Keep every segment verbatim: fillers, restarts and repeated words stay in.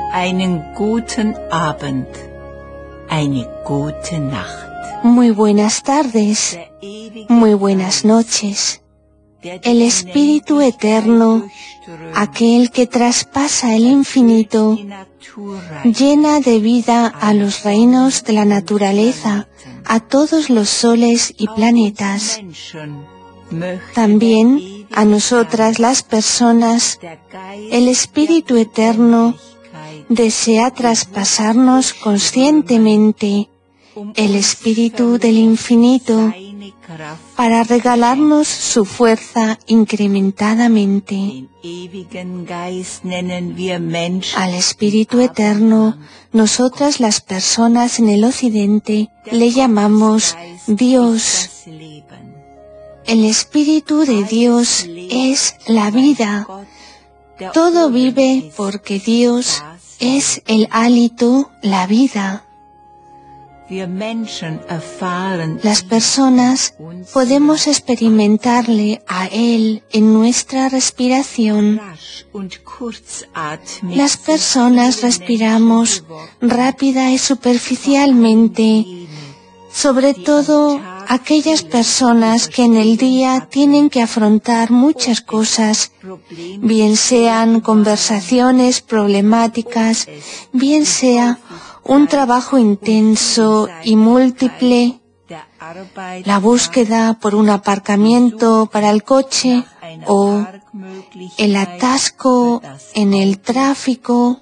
Einen guten Abend, eine gute Nacht. Muy buenas tardes, muy buenas noches. El Espíritu Eterno, aquel que traspasa el infinito, llena de vida a los reinos de la naturaleza, a todos los soles y planetas. También a nosotras las personas, el Espíritu Eterno desea traspasarnos conscientemente el Espíritu del Infinito para regalarnos su fuerza incrementadamente. Al Espíritu Eterno, nosotras las personas en el Occidente le llamamos Dios. El Espíritu de Dios es la vida. Todo vive porque Dios es el hálito, la vida. Las personas podemos experimentarle a Él en nuestra respiración. Las personas respiramos rápida y superficialmente, sobre todo aquellas personas que en el día tienen que afrontar muchas cosas, bien sean conversaciones problemáticas, bien sea un trabajo intenso y múltiple, la búsqueda por un aparcamiento para el coche o el atasco en el tráfico.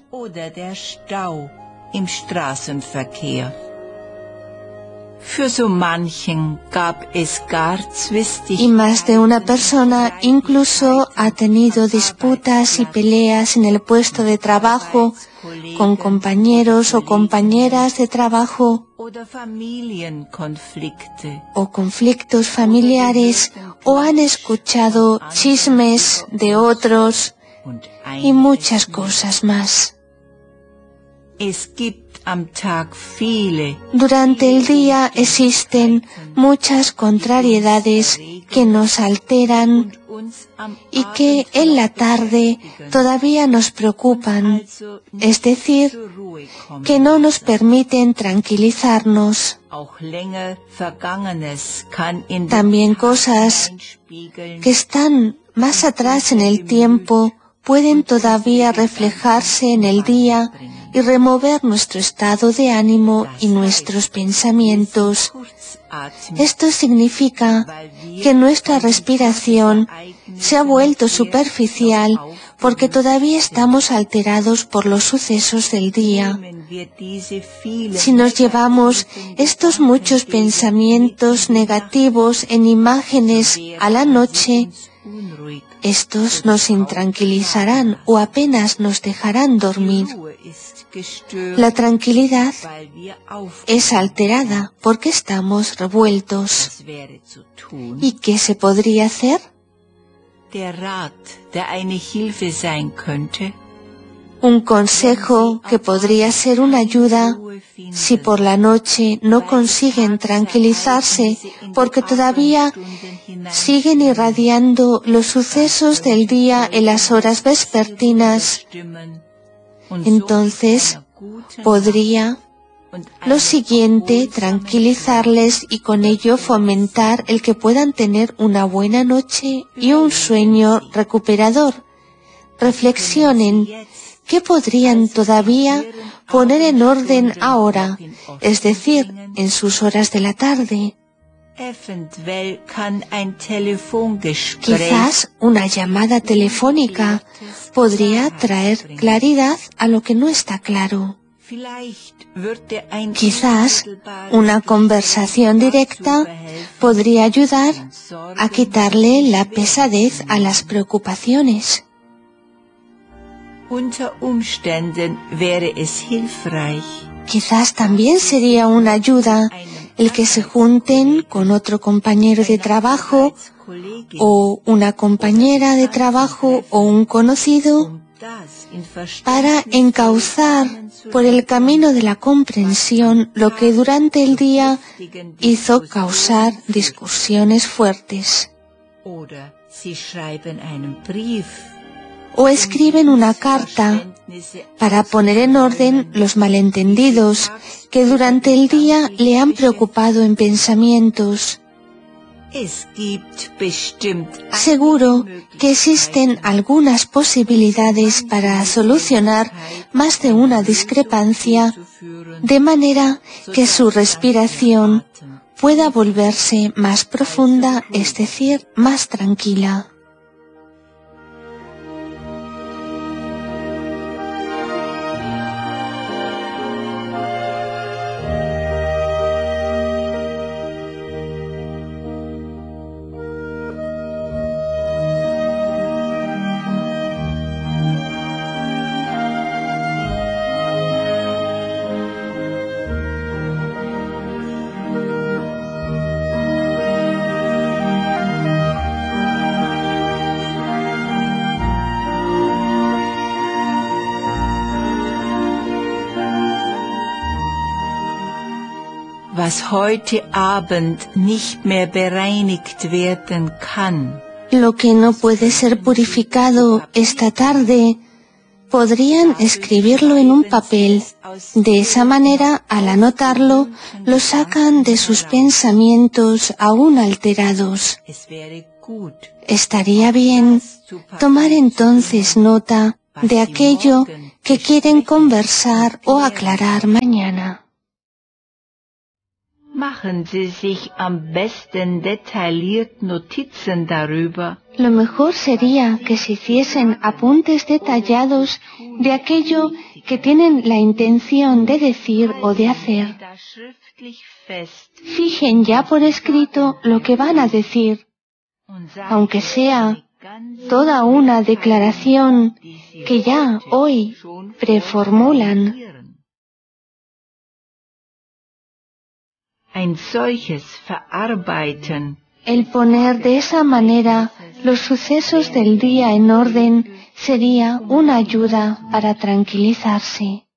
Y más de una persona incluso ha tenido disputas y peleas en el puesto de trabajo con compañeros o compañeras de trabajo, o conflictos familiares, o han escuchado chismes de otros y muchas cosas más. Durante el día existen muchas contrariedades que nos alteran y que en la tarde todavía nos preocupan, es decir, que no nos permiten tranquilizarnos. También cosas que están más atrás en el tiempo pueden todavía reflejarse en el día y remover nuestro estado de ánimo y nuestros pensamientos. Esto significa que nuestra respiración se ha vuelto superficial porque todavía estamos alterados por los sucesos del día. Si nos llevamos estos muchos pensamientos negativos en imágenes a la noche, estos nos intranquilizarán o apenas nos dejarán dormir. La tranquilidad es alterada porque estamos revueltos. ¿Y qué se podría hacer? Un consejo que podría ser una ayuda si por la noche no consiguen tranquilizarse porque todavía siguen irradiando los sucesos del día en las horas vespertinas. Entonces, podría lo siguiente tranquilizarles y con ello fomentar el que puedan tener una buena noche y un sueño recuperador. Reflexionen qué podrían todavía poner en orden ahora, es decir, en sus horas de la tarde. Quizás una llamada telefónica podría traer claridad a lo que no está claro. Quizás una conversación directa podría ayudar a quitarle la pesadez a las preocupaciones. Quizás también sería una ayuda el que se junten con otro compañero de trabajo o una compañera de trabajo o un conocido para encauzar por el camino de la comprensión lo que durante el día hizo causar discusiones fuertes. o escriben una carta para poner en orden los malentendidos que durante el día le han preocupado en pensamientos. Seguro que existen algunas posibilidades para solucionar más de una discrepancia, de manera que su respiración pueda volverse más profunda, es decir, más tranquila. Was heute Abend nicht mehr bereinigt werden kann. Lo que no puede ser purificado esta tarde, podrían escribirlo en un papel. De esa manera, al anotarlo, lo sacan de sus pensamientos aún alterados. Estaría bien tomar entonces nota de aquello que quieren conversar o aclarar mañana. Machen Sie sich am besten detailliert Notizen darüber. Lo mejor sería que se hiciesen apuntes detallados de aquello que tienen la intención de decir o de hacer. Fijen ya por escrito lo que van a decir, aunque sea toda una declaración que ya hoy preformulan. Ein solches Verarbeiten. El poner de esa manera los sucesos del día en orden sería una ayuda para tranquilizarse.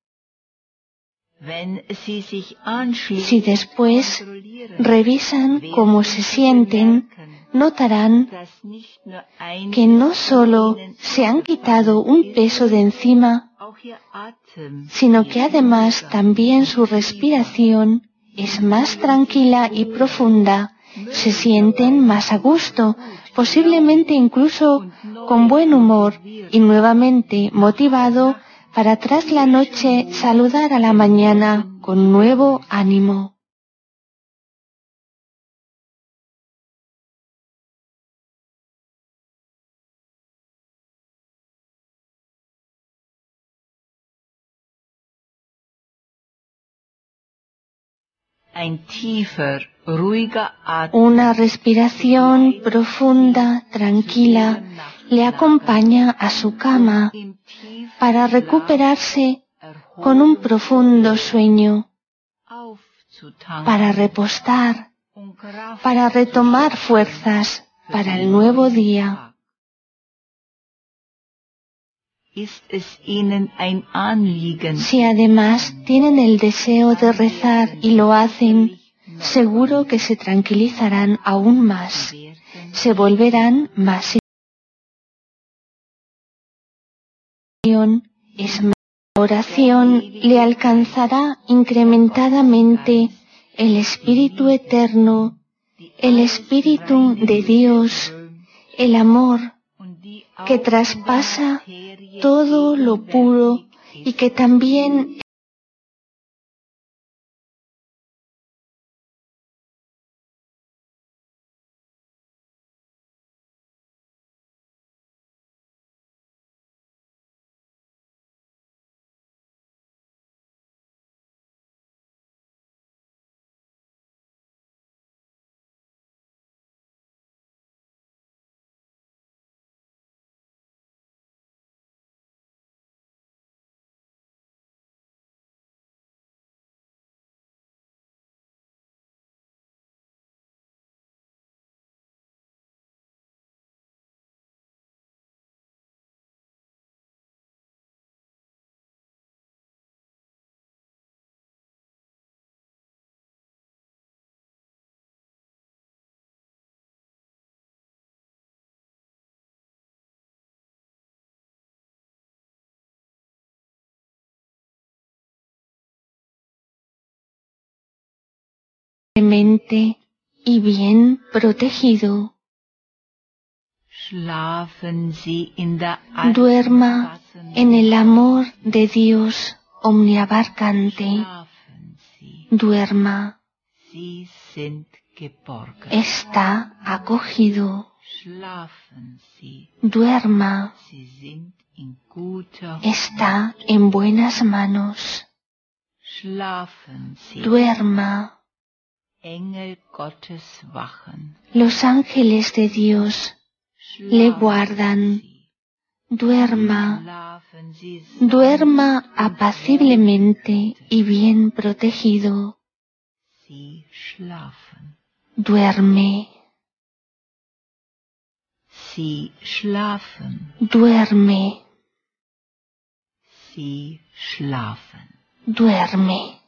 Si después revisan cómo se sienten, notarán que no solo se han quitado un peso de encima, sino que además también su respiración es más tranquila y profunda, se sienten más a gusto, posiblemente incluso con buen humor y nuevamente motivado para tras la noche saludar a la mañana con nuevo ánimo. Una respiración profunda, tranquila, le acompaña a su cama para recuperarse con un profundo sueño, para repostar, para retomar fuerzas para el nuevo día. Si además tienen el deseo de rezar y lo hacen, seguro que se tranquilizarán aún más, se volverán más es más. La oración le alcanzará incrementadamente el Espíritu Eterno, el Espíritu de Dios, el amor que traspasa todo lo puro y que también y bien protegido. Duerma en el amor de Dios omniabarcante. Duerma. Está acogido. Duerma. Está en buenas manos. Duerma. Los ángeles de Dios le guardan. Duerma. Duerma apaciblemente y bien protegido. Duerme. Duerme. Duerme.